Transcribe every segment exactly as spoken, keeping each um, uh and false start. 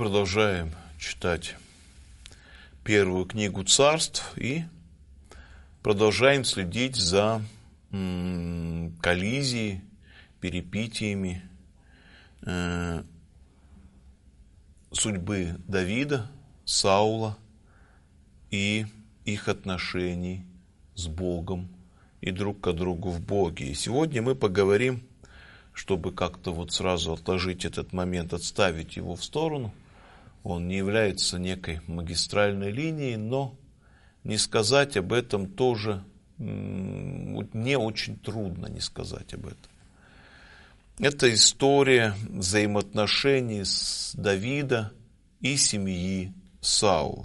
Мы продолжаем читать первую книгу Царств и продолжаем следить за м, коллизией, перипетиями э, судьбы Давида, Саула и их отношений с Богом и друг к другу в Боге. И сегодня мы поговорим, чтобы как-то вот сразу отложить этот момент, отставить его в сторону. Он не является некой магистральной линией, но не сказать об этом тоже не очень трудно, не сказать об этом. Это история взаимоотношений с Давида и семьи Саула.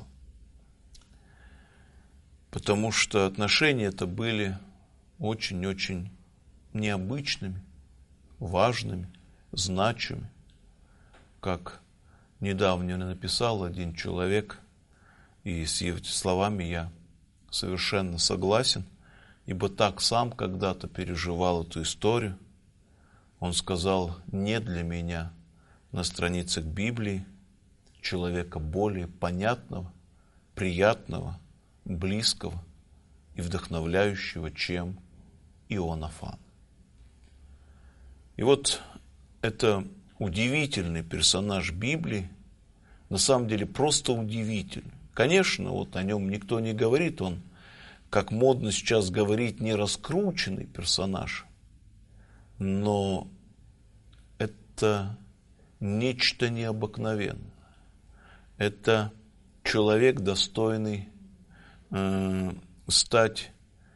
Потому что отношения это были очень-очень необычными, важными, значимыми. Как недавно написал один человек, и с его словами я совершенно согласен, ибо так сам когда-то переживал эту историю. Он сказал: нет для меня на страницах Библии человека более понятного, приятного, близкого и вдохновляющего, чем Иоаннафан. И вот это удивительный персонаж Библии, на самом деле просто удивительный. Конечно, вот о нем никто не говорит, он, как модно сейчас говорить, не раскрученный персонаж, но это нечто необыкновенное. Это человек, достойный э, стать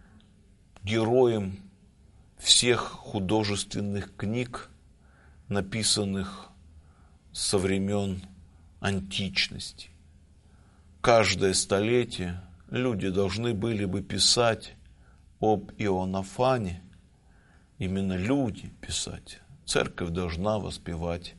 героем всех художественных книг, написанных со времен античности. Каждое столетие люди должны были бы писать об Иоаннафане, именно люди писать. Церковь должна воспевать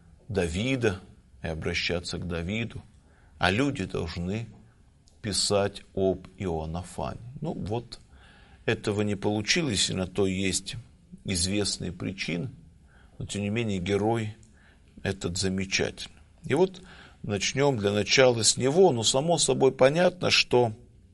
Давида и обращаться к Давиду, а люди должны писать об Иоаннафане. Ну вот, этого не получилось, и на то есть известные причины, но тем не менее герой этот замечательный. И вот начнем для начала с него, но само собой понятно, что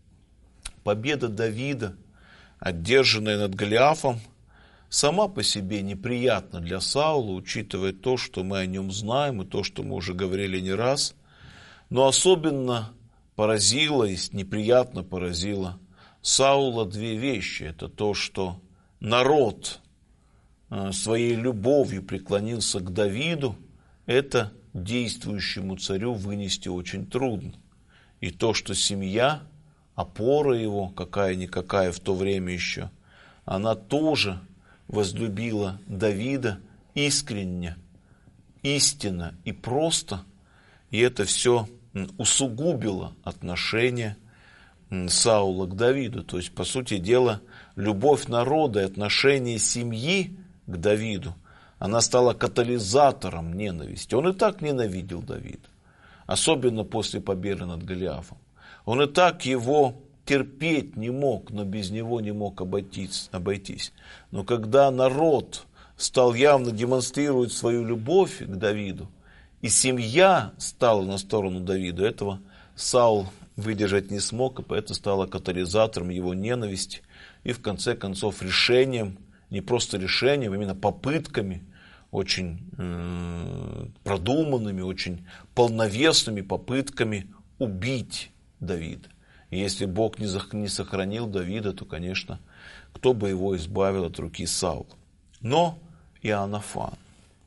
победа Давида, одержанная над Голиафом, сама по себе неприятна для Саула, учитывая то, что мы о нем знаем, и то, что мы уже говорили не раз, но особенно поразило и неприятно поразило Саула две вещи. Это то, что народ своей любовью преклонился к Давиду, это действующему царю вынести очень трудно. И то, что семья, опора его, какая-никакая в то время еще, она тоже возлюбила Давида искренне, истинно и просто, и это все усугубило отношения Саула к Давиду. То есть, по сути дела, любовь народа и отношение семьи к Давиду, она стала катализатором ненависти. Он и так ненавидел Давида, особенно после победы над Голиафом. Он и так его терпеть не мог, но без него не мог обойтись. обойтись. Но когда народ стал явно демонстрировать свою любовь к Давиду, и семья стала на сторону Давида, этого Саул выдержать не смог, и это стало катализатором его ненависти и в конце концов решением, не просто решением, а именно попытками, очень э, продуманными, очень полновесными попытками убить Давида. И если Бог не, зах, не сохранил Давида, то, конечно, кто бы его избавил от руки Саула. Но Иоаннафан.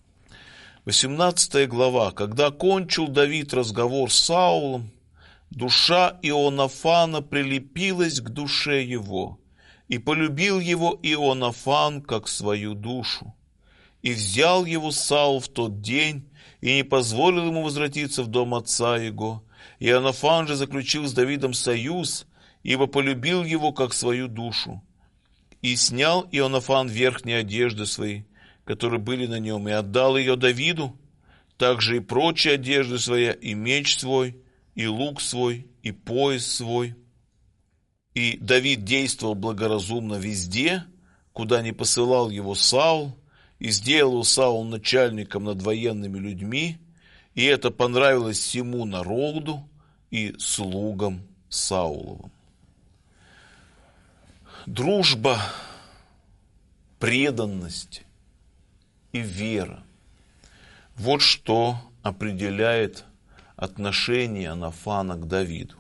восемнадцатая глава. Когда кончил Давид разговор с Саулом, душа Иоаннафана прилепилась к душе его, и полюбил его Иоаннафан как свою душу. И взял его Саул в тот день, и не позволил ему возвратиться в дом отца его. Иоаннафан же заключил с Давидом союз, ибо полюбил его как свою душу. И снял Иоаннафан верхние одежды свои, которые были на нем, и отдал ее Давиду, также и прочие одежды свои, и меч свой, и лук свой, и пояс свой. И Давид действовал благоразумно везде, куда не посылал его Саул, и сделал Саул начальником над военными людьми, и это понравилось всему народу и слугам Сауловым. Дружба, преданность и вера – вот что определяет отношение Иоаннафана к Давиду.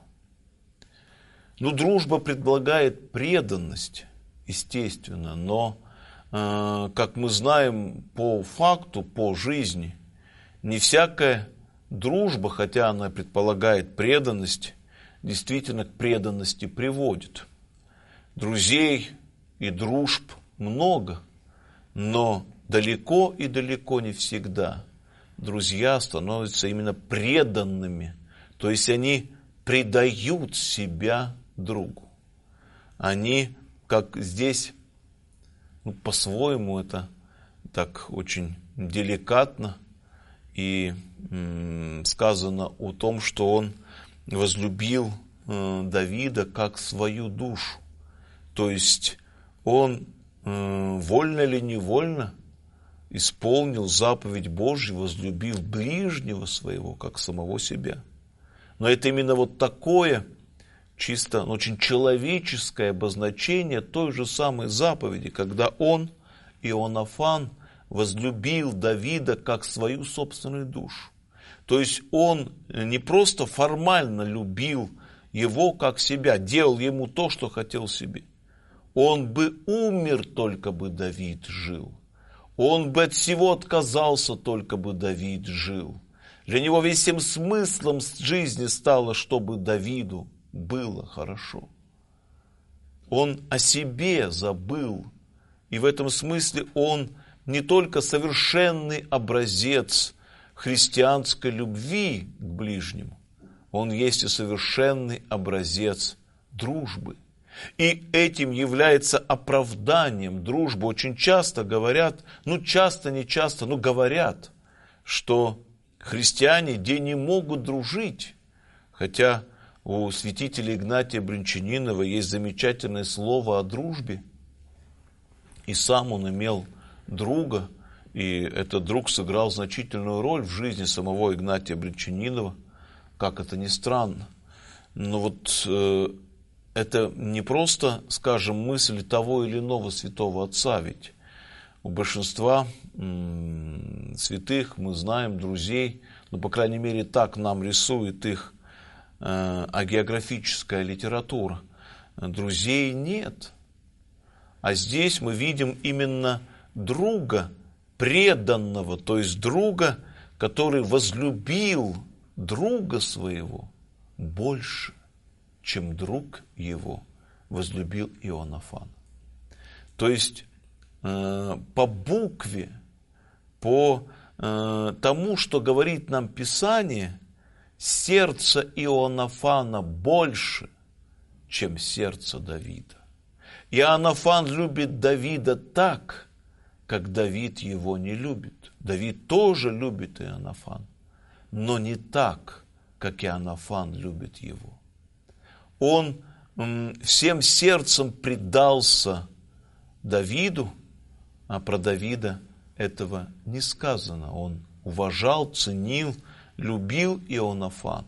Ну, дружба предполагает преданность, естественно, но, э, как мы знаем по факту, по жизни, не всякая дружба, хотя она предполагает преданность, действительно к преданности приводит. Друзей и дружб много, но далеко и далеко не всегда друзья становятся именно преданными, то есть они предают себя другу. Они, как здесь, ну, по-своему это так очень деликатно и м, сказано о том, что он возлюбил э, Давида как свою душу. То есть он э, вольно или невольно исполнил заповедь Божью, возлюбив ближнего своего, как самого себя. Но это именно вот такое чисто очень человеческое обозначение той же самой заповеди, когда он, Иоаннафан, возлюбил Давида как свою собственную душу. То есть он не просто формально любил его как себя, делал ему то, что хотел себе. Он бы умер, только бы Давид жил. Он бы от всего отказался, только бы Давид жил. Для него весь всем смыслом жизни стало, чтобы Давиду было хорошо. Он о себе забыл. И в этом смысле он не только совершенный образец христианской любви к ближнему, он есть и совершенный образец дружбы. И этим является оправданием дружбы. Очень часто говорят, ну часто, не часто, но говорят, что христиане где не могут дружить. Хотя у святителя Игнатия Брянчанинова есть замечательное слово о дружбе. И сам он имел друга, и этот друг сыграл значительную роль в жизни самого Игнатия Брянчанинова, как это ни странно. Но вот э, это не просто, скажем, мысль того или иного святого отца, ведь у большинства м- святых мы знаем друзей, ну, по крайней мере, так нам рисует их э, агеографическая литература. Друзей нет. А здесь мы видим именно друга преданного, то есть друга, который возлюбил друга своего больше, чем друг его возлюбил Иоаннафан. То есть э, по букве, по э, тому, что говорит нам Писание, сердце Иоаннафана больше, чем сердце Давида. Иоаннафан любит Давида так, как Давид его не любит. Давид тоже любит Иоаннафана, но не так, как Иоаннафан любит его. Он м, всем сердцем предался Давиду, а про Давида этого не сказано. Он уважал, ценил, любил Иоаннафана,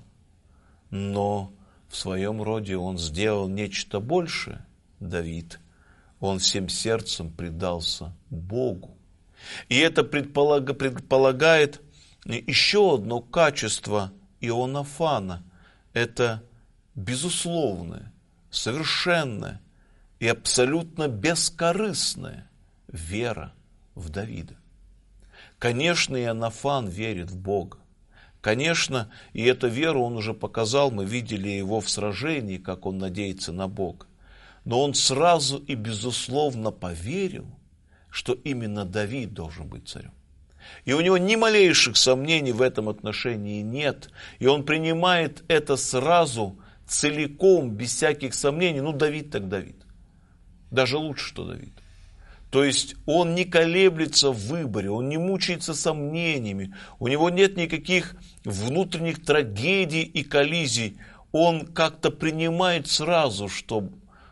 но в своем роде он сделал нечто большее. Давид, он всем сердцем предался Богу. И это предполаг, предполагает еще одно качество Иоаннафана. Это безусловная, совершенная и абсолютно бескорыстная вера в Давида. Конечно, Иоаннафан верит в Бога. Конечно, и эту веру он уже показал, мы видели его в сражении, как он надеется на Бога. Но он сразу и безусловно поверил, что именно Давид должен быть царем. И у него ни малейших сомнений в этом отношении нет. И он принимает это сразу, целиком, без всяких сомнений. Ну, Давид так Давид. Даже лучше, что Давид. То есть он не колеблется в выборе, он не мучается сомнениями. У него нет никаких внутренних трагедий и коллизий. Он как-то принимает сразу, что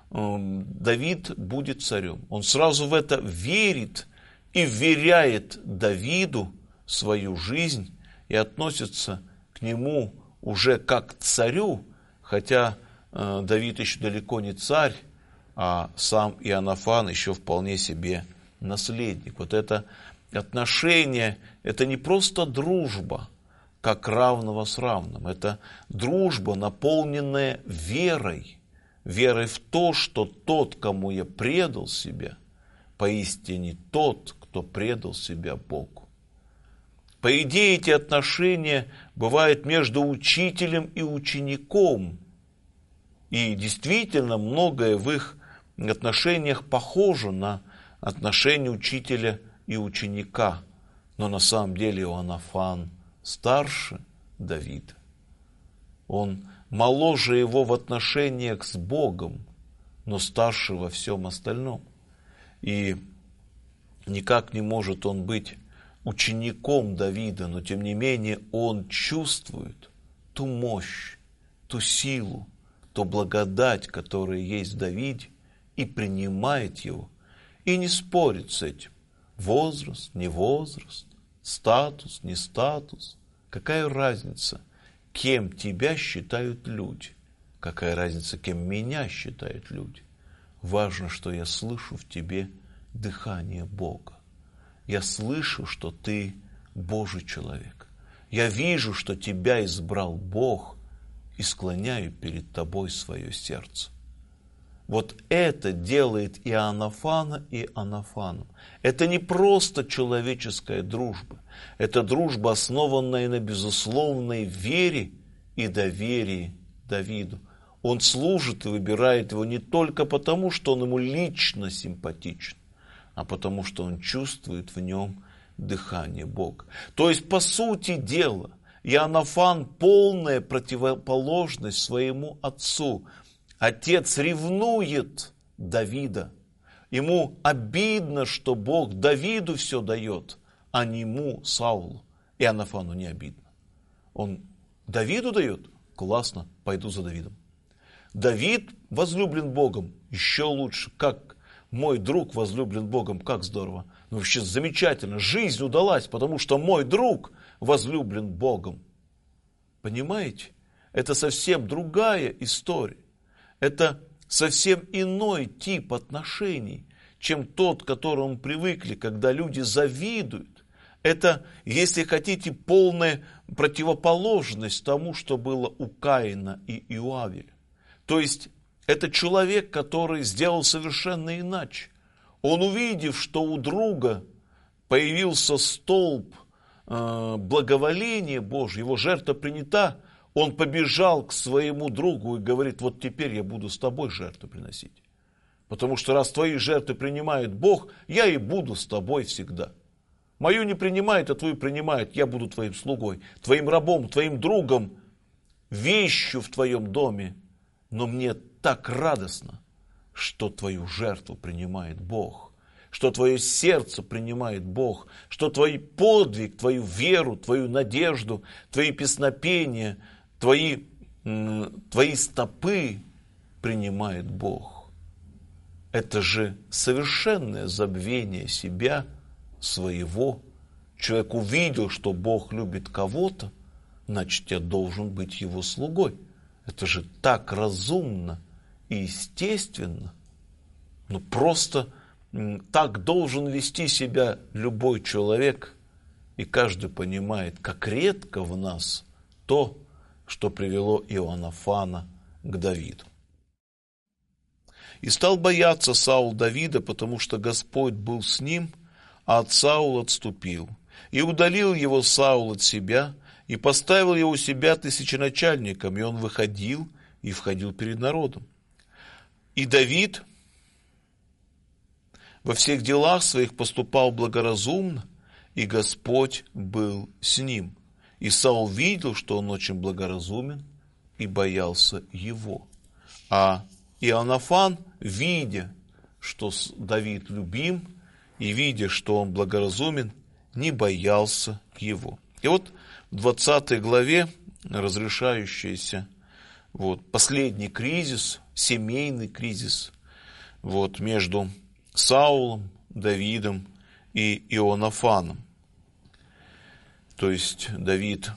Давид будет царем. Он сразу в это верит и вверяет Давиду свою жизнь и относится к нему уже как к царю, хотя э, Давид еще далеко не царь, а сам Иоаннафан еще вполне себе наследник. Вот это отношение, это не просто дружба, как равного с равным. Это дружба, наполненная верой, верой в то, что тот, кому я предал себя, поистине тот, кто предал себя Богу. По идее, эти отношения бывают между учителем и учеником. И действительно, многое в их отношениях похоже на отношения учителя и ученика. Но на самом деле Иоаннафан старше Давида. Он моложе его в отношениях с Богом, но старше во всем остальном. И никак не может он быть учеником Давида, но тем не менее он чувствует ту мощь, ту силу, ту благодать, которая есть в Давиде, и принимает его, и не спорит с этим. Возраст, не возраст, статус, не статус. Какая разница, кем тебя считают люди? Какая разница, кем меня считают люди? Важно, что я слышу в тебе дыхание Бога. Я слышу, что ты Божий человек. Я вижу, что тебя избрал Бог, и склоняю перед тобой свое сердце. Вот это делает Иоаннафана Иоаннафаном. Это не просто человеческая дружба. Это дружба, основанная на безусловной вере и доверии Давиду. Он служит и выбирает его не только потому, что он ему лично симпатичен, а потому что он чувствует в нем дыхание Бога. То есть, по сути дела, Иоаннафан полная противоположность своему отцу. Отец ревнует Давида. Ему обидно, что Бог Давиду все дает, а не ему, Саулу. Иоаннафану не обидно. Он Давиду дает? Классно, пойду за Давидом. Давид возлюблен Богом? Еще лучше. Как мой друг возлюблен Богом, как здорово. Ну, вообще замечательно. Жизнь удалась, потому что мой друг возлюблен Богом. Понимаете? Это совсем другая история. Это совсем иной тип отношений, чем тот, к которому привыкли, когда люди завидуют. Это, если хотите, полная противоположность тому, что было у Каина и Иоавеля. То есть, это человек, который сделал совершенно иначе. Он, увидев, что у друга появился столб э, благоволения Божьего, его жертва принята, он побежал к своему другу и говорит: вот теперь я буду с тобой жертву приносить. Потому что раз твои жертвы принимает Бог, я и буду с тобой всегда. Мою не принимает, а твою принимает, я буду твоим слугой, твоим рабом, твоим другом, вещью в твоем доме. Но мне так радостно, что твою жертву принимает Бог, что твое сердце принимает Бог, что твой подвиг, твою веру, твою надежду, твои песнопения, твои, твои стопы принимает Бог. Это же совершенное забвение себя, своего. Человек увидел, что Бог любит кого-то, значит, я должен быть его слугой. Это же так разумно и естественно. Ну, просто так должен вести себя любой человек. И каждый понимает, как редко в нас то, что привело Иоаннафана к Давиду. И стал бояться Саул Давида, потому что Господь был с ним, а от Саула отступил. И удалил его Саул от себя, и поставил его у себя тысяченачальником, и он выходил и входил перед народом. И Давид во всех делах своих поступал благоразумно, и Господь был с ним. И Саул видел, что он очень благоразумен, и боялся его. А Иоаннафан, видя, что Давид любим, и видя, что он благоразумен, не боялся его. И вот в двадцатой главе разрешающийся вот, последний кризис, семейный кризис вот, между Саулом, Давидом и Иоаннафаном. То есть Давид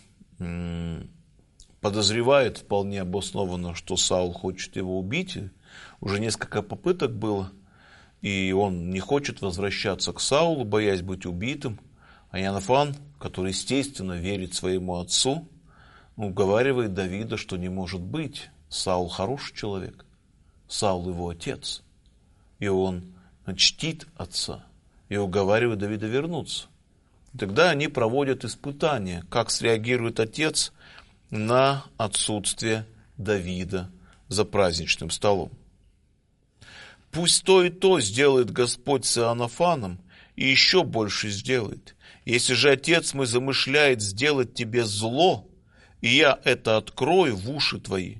подозревает вполне обоснованно, что Саул хочет его убить. Уже несколько попыток было, и он не хочет возвращаться к Саулу, боясь быть убитым. А Иоаннафан, который, естественно, верит своему отцу, уговаривает Давида, что не может быть. Саул хороший человек, Саул его отец. И он чтит отца и уговаривает Давида вернуться. И тогда они проводят испытания, как среагирует отец на отсутствие Давида за праздничным столом. Пусть то и то сделает Господь с Иоаннафаном, и еще больше сделает. Если же отец мой замышляет сделать тебе зло, и я это открою в уши твои,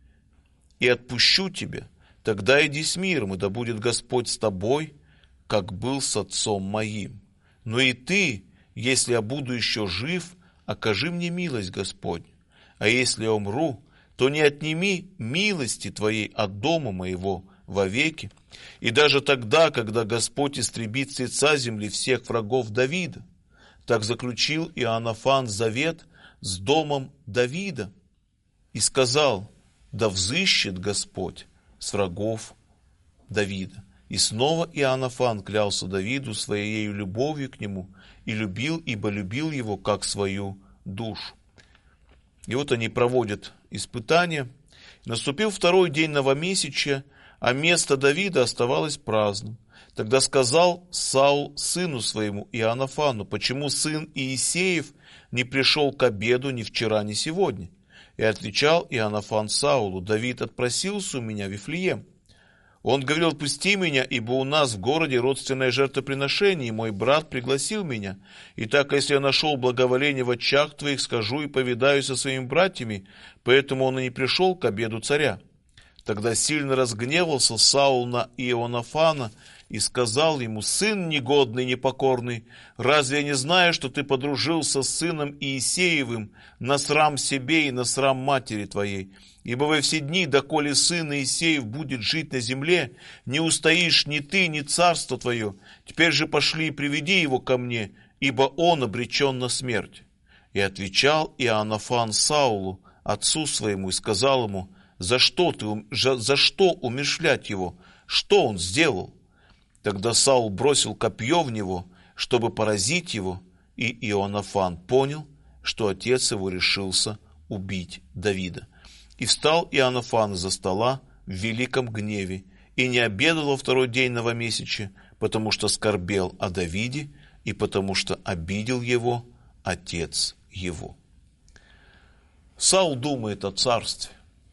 и отпущу тебя, тогда иди с миром, и да будет Господь с тобой, как был с отцом моим. Но и ты, если я буду еще жив, окажи мне милость, Господь. А если я умру, то не отними милости твоей от дома моего вовеки, и даже тогда, когда Господь истребит с лица земли всех врагов Давида. Так заключил Иоаннафан завет с домом Давида и сказал: да взыщет Господь с врагов Давида. И снова Иоаннафан клялся Давиду своей любовью к нему и любил, ибо любил его как свою душу. И вот они проводят испытания. Наступил второй день новомесячия, а место Давида оставалось праздным. Тогда сказал Саул сыну своему Иоаннафану: почему сын Иисеев не пришел к обеду ни вчера, ни сегодня? И отвечал Иоаннафан Саулу: Давид отпросился у меня в Вифлеем. Он говорил: отпусти меня, ибо у нас в городе родственное жертвоприношение, и мой брат пригласил меня. Итак, если я нашел благоволение в очах твоих, скажу и повидаюсь со своими братьями, поэтому он и не пришел к обеду царя. Тогда сильно разгневался Саул на Иоаннафана и сказал ему: сын негодный, непокорный, разве я не знаю, что ты подружился с сыном Иисеевым на срам себе и на срам матери твоей? Ибо во все дни, доколе сын Иисеев будет жить на земле, не устоишь ни ты, ни царство твое. Теперь же пошли и приведи его ко мне, ибо он обречен на смерть. И отвечал Иоаннафан Саулу, отцу своему, и сказал ему: за что ты, за что умерщвлять его? Что он сделал? Тогда Саул бросил копье в него, чтобы поразить его, и Иоаннафан понял, что отец его решился убить Давида. И встал Иоаннафан из-за стола в великом гневе, и не обедал во второй день новомесячия, потому что скорбел о Давиде, и потому что обидел его отец его. Саул думает о царстве.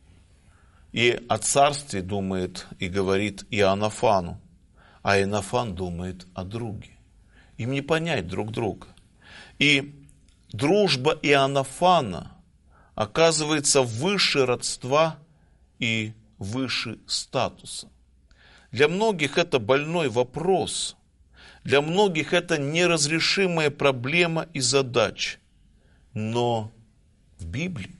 И о царстве думает и говорит Иоаннафану, а Иоаннафан думает о друге. Им не понять друг друга. И дружба Иоаннафана оказывается выше родства и выше статуса. Для многих это больной вопрос. Для многих это неразрешимая проблема и задача. Но в Библии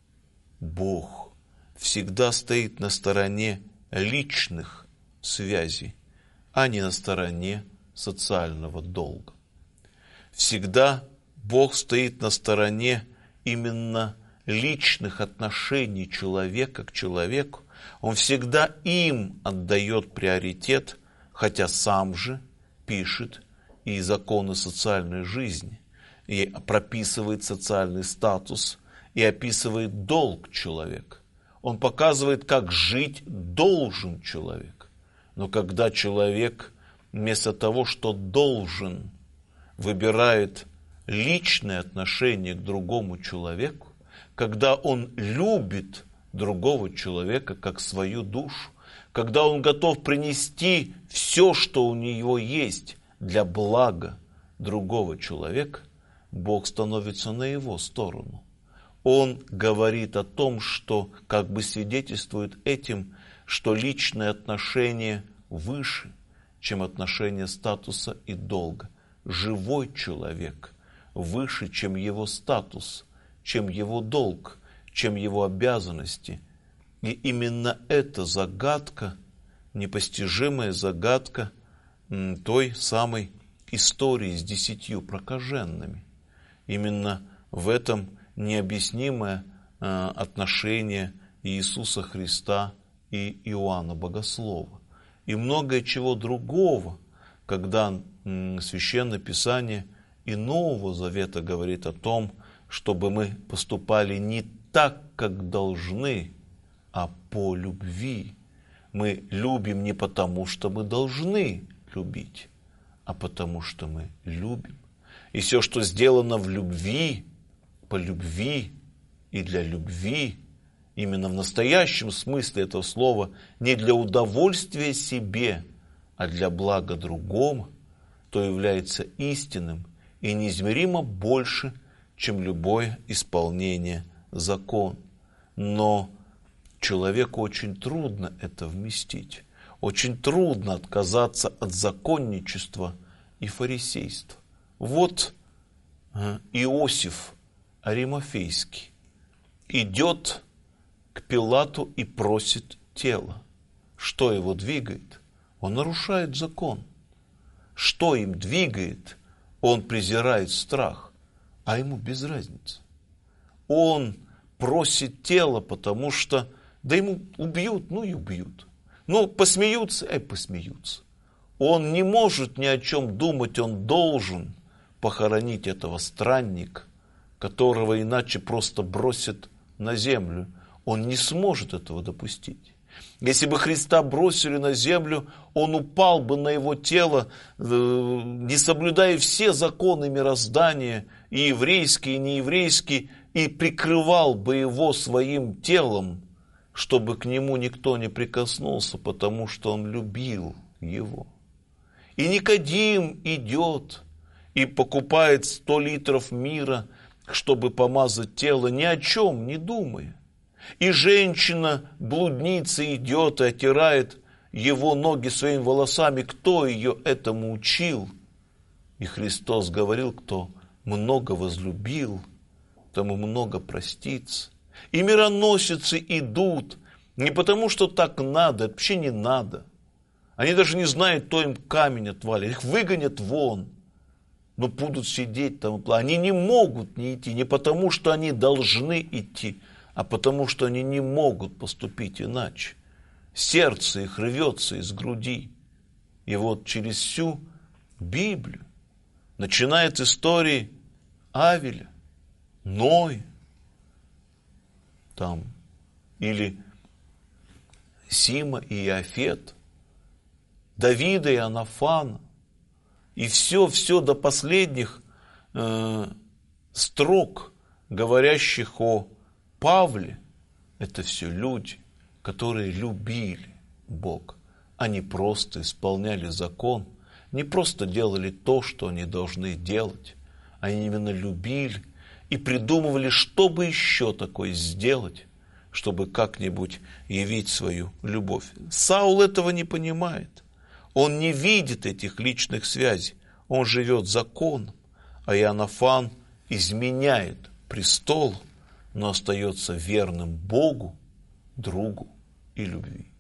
Бог всегда стоит на стороне личных связей, а не на стороне социального долга. Всегда Бог стоит на стороне именно личных отношений человека к человеку. Он всегда им отдает приоритет, хотя сам же пишет и законы социальной жизни, и прописывает социальный статус, и описывает долг человека. Он показывает, как жить должен человек. Но когда человек вместо того, что должен, выбирает личное отношение к другому человеку, когда он любит другого человека как свою душу, когда он готов принести все, что у него есть для блага другого человека, Бог становится на его сторону. Он говорит о том, что как бы свидетельствует этим, что личные отношения выше, чем отношения статуса и долга. Живой человек выше, чем его статус, чем его долг, чем его обязанности. И именно эта загадка, непостижимая загадка той самой истории с десятью прокаженными. Именно в этом необъяснимое отношение Иисуса Христа и Иоанна Богослова. И многое чего другого, когда Священное Писание и Нового Завета говорит о том, чтобы мы поступали не так, как должны, а по любви. Мы любим не потому, что мы должны любить, а потому, что мы любим. И все, что сделано в любви, по любви и для любви, именно в настоящем смысле этого слова, не для удовольствия себе, а для блага другому, то является истинным и неизмеримо больше, чем любое исполнение закона. Но человеку очень трудно это вместить. Очень трудно отказаться от законничества и фарисейства. Вот Иосиф Аримафейский идет к Пилату и просит тело. Что его двигает? Он нарушает закон. Что им двигает? Он презирает страх, а ему без разницы. Он просит тело, потому что, да ему убьют, ну и убьют. Ну, посмеются, ай, посмеются. Он не может ни о чем думать, он должен похоронить этого странника, которого иначе просто бросят на землю. Он не сможет этого допустить. Если бы Христа бросили на землю, он упал бы на его тело, не соблюдая все законы мироздания, и еврейские, и нееврейские, и прикрывал бы его своим телом, чтобы к нему никто не прикоснулся, потому что он любил его. И Никодим идет и покупает сто литров мира, чтобы помазать тело, ни о чем не думая. И женщина-блудница идет и оттирает его ноги своими волосами. Кто ее этому учил? И Христос говорил, кто много возлюбил, тому много простится. И мироносицы идут не потому, что так надо, это вообще не надо. Они даже не знают, кто им камень отвалит. Их выгонят вон. Но будут сидеть там. Они не могут не идти. Не потому, что они должны идти, а потому, что они не могут поступить иначе. Сердце их рвется из груди. И вот через всю Библию начинает истории Авеля, Ноя, там, или Сима и Иофет, Давида и Анафана, и все-все до последних э, строк, говорящих о Павле, это все люди, которые любили Бога. Они просто исполняли закон, не просто делали то, что они должны делать. Они именно любили и придумывали, что бы еще такое сделать, чтобы как-нибудь явить свою любовь. Саул этого не понимает. Он не видит этих личных связей. Он живет законом. А Иоаннафан изменяет престол, но остается верным Богу, другу и любви.